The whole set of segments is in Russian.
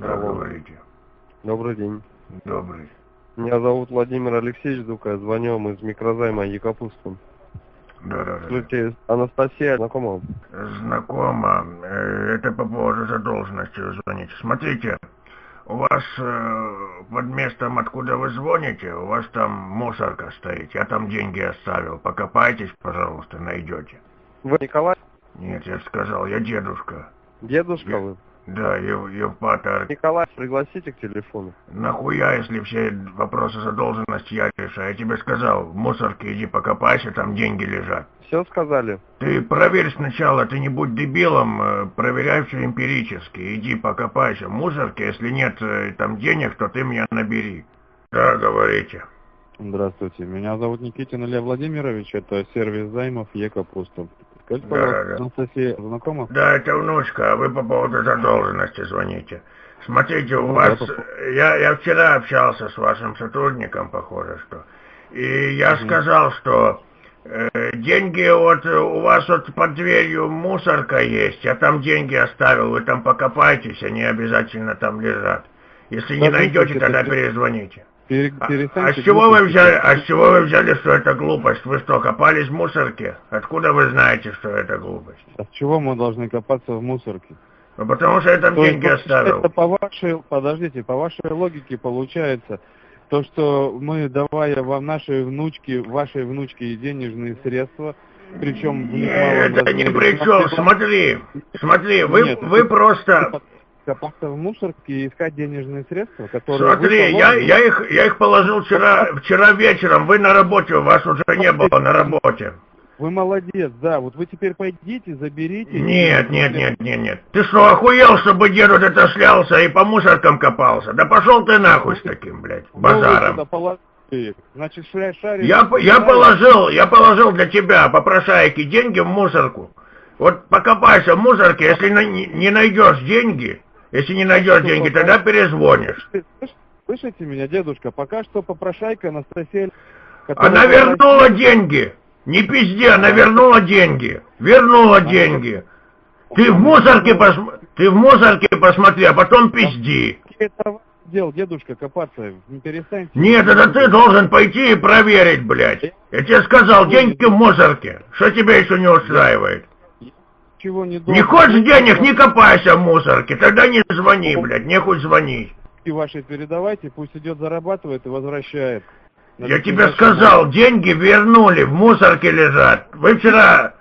Да, Алло. говорите. Добрый день. Добрый. Меня зовут Владимир Алексеевич Дука, я звоню вам из микрозайма Екапустин. Да. Скажите, Анастасия знакома вам? Знакомо. Это по поводу задолженности вы звоните. Смотрите, у вас под местом, откуда вы звоните, у вас там мусорка стоит. Я там деньги оставил. Покопайтесь, пожалуйста, найдете. Вы Николай? Нет, я же сказал, я дедушка. Дедушка вы? Да, Евпатор. Николай, пригласите к телефону. Нахуя, если все вопросы задолженности я решаю? Я тебе сказал, в мусорке иди покопайся, там деньги лежат. Все сказали? Ты проверь сначала, ты не будь дебилом, проверяй все эмпирически. Иди покопайся в мусорке, если нет там денег, то ты меня набери. Да, говорите. Здравствуйте, меня зовут Никитин Илья Владимирович, это сервис займов Екапустин. Скажите, пожалуйста, Анастасия знакома? Да, это внучка, а вы по поводу задолженности звоните. Смотрите, у вас... Я вчера общался с вашим сотрудником, похоже, что... И я сказал, что деньги вот у вас вот под дверью мусорка есть, я там деньги оставил, вы там покопайтесь, они обязательно там лежат. Если не найдете, тогда перезвоните. А с чего вы взяли, что это глупость? Вы что, копались в мусорке? Откуда вы знаете, что это глупость? А с чего мы должны копаться в мусорке? Ну, потому что я там деньги оставил. Это по вашей логике получается, то, что мы, давая вам вашей внучке денежные средства, причем в них малом это не при чем, смотри, вы просто... Копаться в мусорке и искать денежные средства, которые... Смотри, я их положил вчера вечером, вы на работе, вас уже не было на работе. Вы молодец, да, вот вы теперь пойдите, заберите... Нет. Ты что, охуел, чтобы дед вот это шлялся и по мусоркам копался? Да пошел ты нахуй с таким, блядь, базаром. Значит, шарик... Я положил для тебя, попрошайки, деньги в мусорку. Вот покопайся в мусорке, если не найдешь деньги... Если не найдешь деньги, тогда перезвонишь. Слышите меня, дедушка? Пока что попрошайка Анастасия... Она вернула деньги! Не пизди, она вернула деньги! Вернула деньги! Ты в мусорке посмотри, а потом пизди! Это дело, дедушка, копаться, не перестаньте... Нет, это ты должен пойти и проверить, блядь! Я тебе сказал, деньги в мусорке! Что тебя еще не устраивает? Не хочешь денег, не копайся в мусорке, тогда не звони, блядь, нехуй звонить. И ваши передавайте, пусть идет зарабатывает и возвращает. Я тебе сказал, деньги вернули, в мусорке лежат. Вы вчера...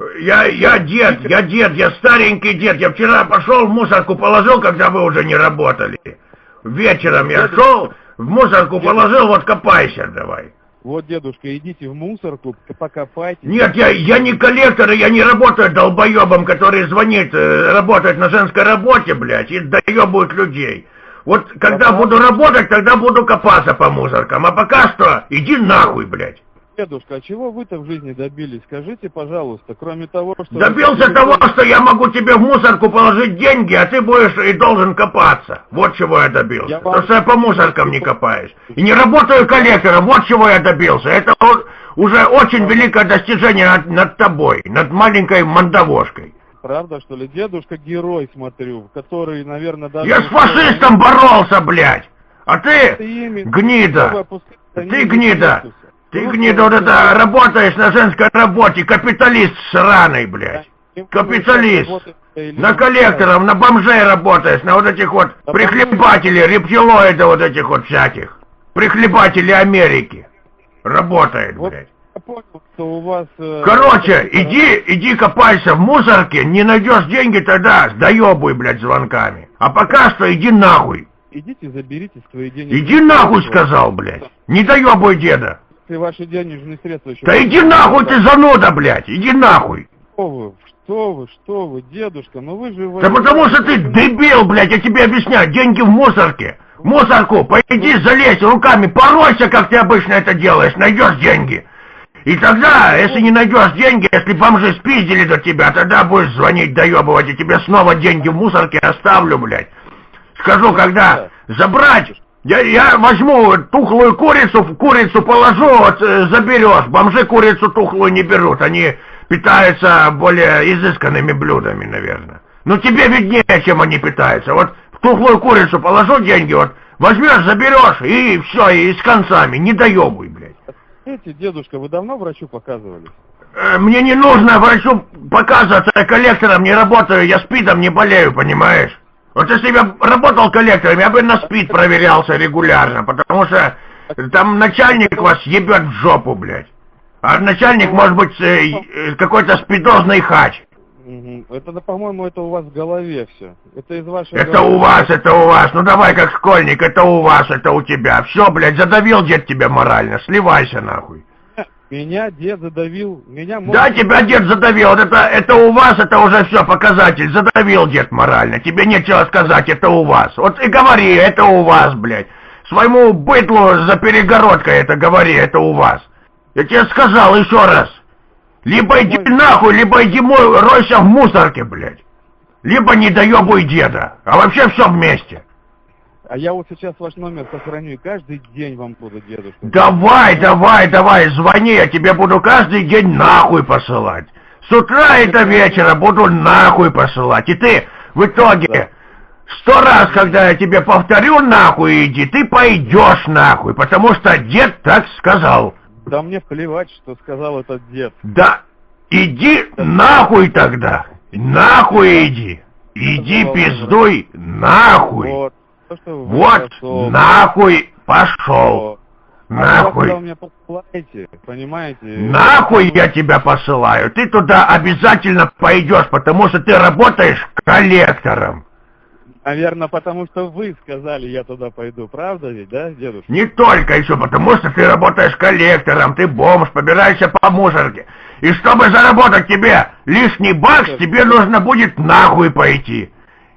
Я старенький дед, я вчера пошел в мусорку положил, когда вы уже не работали. Вечером я шел, в мусорку положил, вот копайся давай. Вот, дедушка, идите в мусорку, покопайте. Нет, я не коллектор, я не работаю долбоебом, который звонит, работает на женской работе, блядь, и доебывает людей. Вот когда буду работать, тогда буду копаться по мусоркам, а пока что иди нахуй, блядь. Дедушка, а чего вы-то в жизни добились? Скажите, пожалуйста, кроме того, что... Добился того, что я могу тебе в мусорку положить деньги, а ты будешь и должен копаться. Вот чего я добился. То, что я по мусоркам не копаюсь. И не работаю коллектором, вот чего я добился. Это уже очень великое достижение над тобой, над маленькой мандавошкой. Правда, что ли? Дедушка герой, смотрю, который, наверное, даже... Я с фашистом боролся, блядь! А ты, гнида! Ты гнида! Ты, гнида, вот это, работаешь на женской работе, капиталист сраный, блядь. Капиталист. На коллекторов, на бомжей работаешь, на вот этих вот прихлебателей, рептилоиды вот этих вот всяких. Прихлебатели Америки. Работает, блядь. Короче, иди копайся в мусорке, не найдешь деньги, тогда доебуй, блядь, звонками. А пока что иди нахуй. Идите, заберите свои деньги. Иди нахуй, сказал, блядь. Не доебуй деда. Ваши денежные средства еще... Да иди нахуй ты, зануда, блядь, иди нахуй. Что вы, дедушка, ну вы же... Да потому что ты дебил, блядь, я тебе объясняю, деньги в мусорке. В мусорку, пойди залезь руками, поройся, как ты обычно это делаешь, найдешь деньги. И тогда, если не найдешь деньги, если бомжи спиздили до тебя, тогда будешь звонить, доебывать, и тебе снова деньги в мусорке оставлю, блядь. Скажу, когда забрать... Я возьму тухлую курицу положу, вот заберешь. Бомжи курицу тухлую не берут, они питаются более изысканными блюдами, наверное. Ну тебе виднее, чем они питаются. Вот В тухлую курицу положу деньги, вот возьмешь, заберешь, и все, и с концами, не доебуй, блядь. Видите, дедушка, вы давно врачу показывались? Мне не нужно врачу показываться, я коллектором не работаю, я СПИДом не болею, понимаешь? Вот если бы я работал коллектором, я бы на СПИД проверялся регулярно, потому что там начальник вас ебет в жопу, блядь. А начальник может быть какой-то спидозный хач. Это, по-моему, это у вас в голове все. Это из вашей Это головы. У вас, это у вас. Ну давай как школьник, это у вас, это у тебя. Все, блядь, задавил дед тебя морально, сливайся нахуй. Меня дед задавил, меня... Да, тебя дед задавил, это у вас, это уже все, показатель, задавил дед морально, тебе нечего сказать, это у вас. Вот и говори, это у вас, блядь. Своему бытлу за перегородкой это говори, это у вас. Я тебе сказал еще раз. Либо иди нахуй, либо иди ройся в мусорке, блядь. Либо не доебуй деда, а вообще все вместе. А я вот сейчас ваш номер сохраню и каждый день вам буду, дедушка. Давай, звони, я тебе буду каждый день нахуй посылать. С утра и до вечера буду нахуй посылать. И ты в итоге 100 раз, когда я тебе повторю нахуй иди, ты пойдешь нахуй, потому что дед так сказал. Да мне плевать, что сказал этот дед. Да, иди нахуй тогда. Нахуй иди. Иди пиздуй нахуй. Вот, нахуй пошел. Нахуй. Вы меня посылаете, понимаете? Нахуй я тебя посылаю. Ты туда обязательно пойдешь, потому что ты работаешь коллектором. Наверное, потому что вы сказали, я туда пойду, правда ведь, да, дедушка? Не только еще, потому что ты работаешь коллектором, ты бомж, побираешься по мусорке. И чтобы заработать тебе лишний бакс, тебе нужно будет нахуй пойти.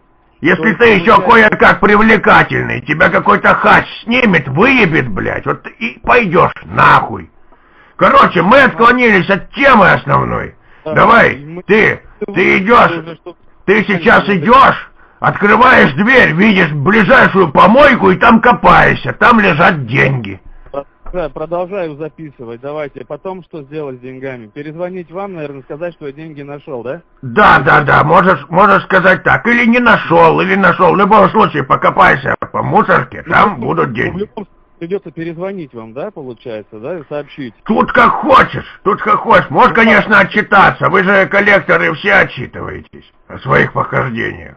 Если ты еще кое-как привлекательный, тебя какой-то хач снимет, выебет, блядь, вот и пойдешь нахуй. Короче, мы отклонились от темы основной. Давай, ты идешь, ты сейчас идешь, открываешь дверь, видишь ближайшую помойку и там копаешься, там лежат деньги. Продолжаю записывать, давайте. Потом что сделать с деньгами? Перезвонить вам, наверное, сказать, что я деньги нашел, да? Да, можешь сказать так. Или не нашел, или нашел. В любом случае, покопайся по мусорке, там будут деньги. В любом случае придется перезвонить вам, да, получается, да, и сообщить? Тут как хочешь. Можешь, конечно, отчитаться. Вы же коллекторы все отчитываетесь о своих похождениях.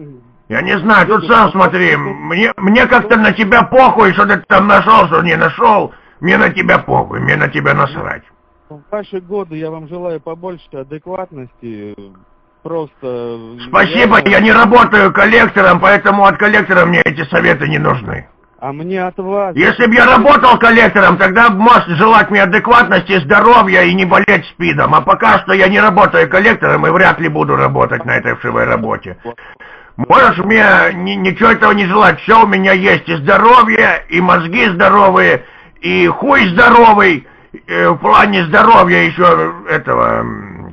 Я не знаю, тут сам смотри, мне как-то на тебя похуй, что ты там нашел, что не нашел. Мне на тебя похуй, мне на тебя насрать. В ваши годы я вам желаю побольше адекватности, просто... Спасибо, я не работаю коллектором, поэтому от коллектора мне эти советы не нужны. А мне от вас... Если бы я работал коллектором, тогда можешь желать мне адекватности, здоровья и не болеть СПИДом. А пока что я не работаю коллектором и вряд ли буду работать на этой вшивой работе. Можешь мне ничего этого не желать, все у меня есть, и здоровье, и мозги здоровые, и хуй здоровый, в плане здоровья еще этого,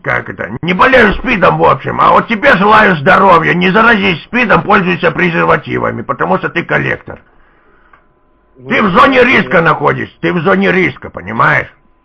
не болею СПИДом в общем, а вот тебе желаю здоровья, не заразись СПИДом, пользуйся презервативами, потому что ты коллектор. Ты в зоне риска находишься, ты в зоне риска, понимаешь?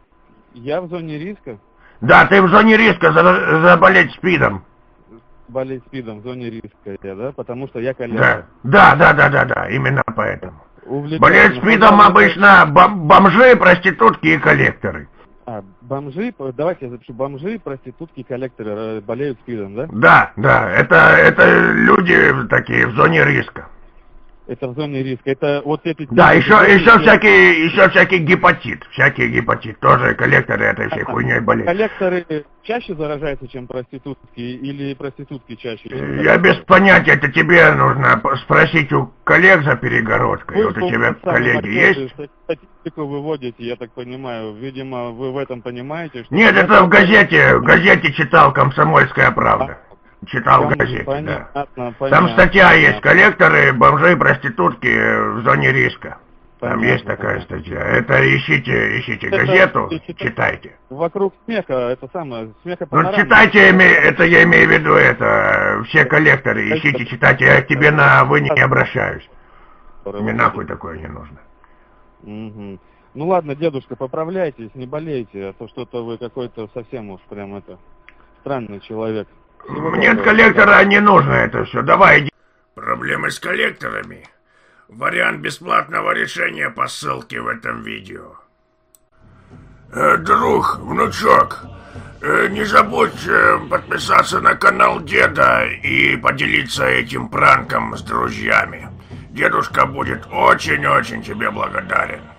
Я в зоне риска? Да, ты в зоне риска заболеть СПИДом. Болеть СПИДом в зоне риска, да? Потому что я коллектор. Да, именно поэтому. Болеют СПИДом обычно бомжи, проститутки и коллекторы. Бомжи, давайте я запишу, бомжи, проститутки и коллекторы болеют СПИДом, да? Да, это люди такие в зоне риска. Это в зоне риска. Это вот эти... Да, еще всякий гепатит. Тоже коллекторы этой всей хуйней болеют. Коллекторы чаще заражаются, чем проститутки, или проститутки чаще? Я без понятия, это тебе нужно спросить у коллег за перегородкой. Вот у тебя коллеги есть? Статистику выводите, я так понимаю. Видимо, вы в этом понимаете, что... Нет, это в газете читал «Комсомольская правда». Читал в газете, понятно. Там статья есть, коллекторы, бомжи, проститутки в зоне риска. Там есть такая статья. Это ищите газету, читайте. Вокруг смеха, это самое, смеха Ну, читайте, это я имею в виду, это все коллекторы, ищите, читайте, я к тебе на «вы» не обращаюсь. Мне нахуй такое не нужно. Угу. Ну ладно, дедушка, поправляйтесь, не болейте, а то что-то вы какой-то совсем уж прям странный человек. Мне от коллектора не нужно это все. Давай, иди. Проблемы с коллекторами? Вариант бесплатного решения по ссылке в этом видео. Друг, внучок, не забудь подписаться на канал деда и поделиться этим пранком с друзьями. Дедушка будет очень-очень тебе благодарен.